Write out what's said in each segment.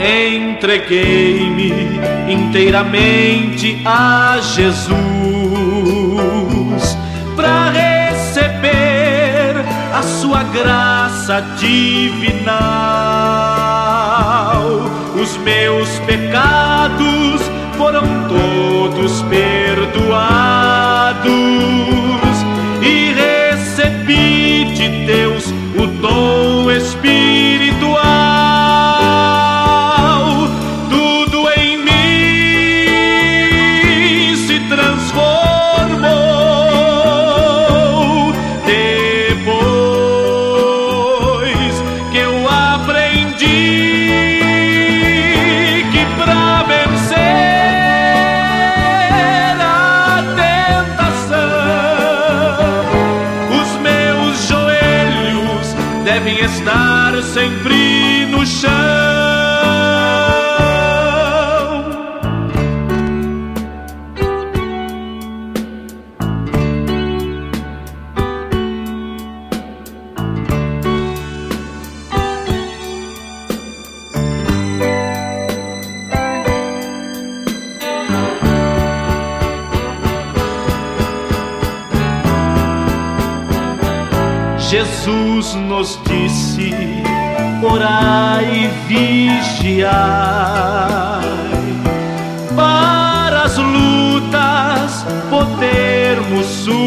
entreguei-me inteiramente a Jesus para receber a sua graça divinal. Os meus pecados foram todos perdoados e recebi de Deus o dom espiritual. Tudo em mim se transformou depois que eu aprendi que pra vencer a tentação os meus joelhos devem estar sempre no chão. Jesus nos disse: orai e vigiai, para as lutas podermos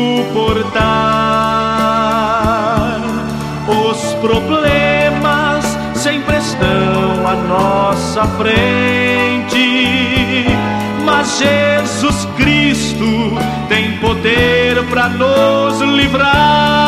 suportar. Os problemas sempre estão à nossa frente, mas Jesus Cristo tem poder para nos livrar.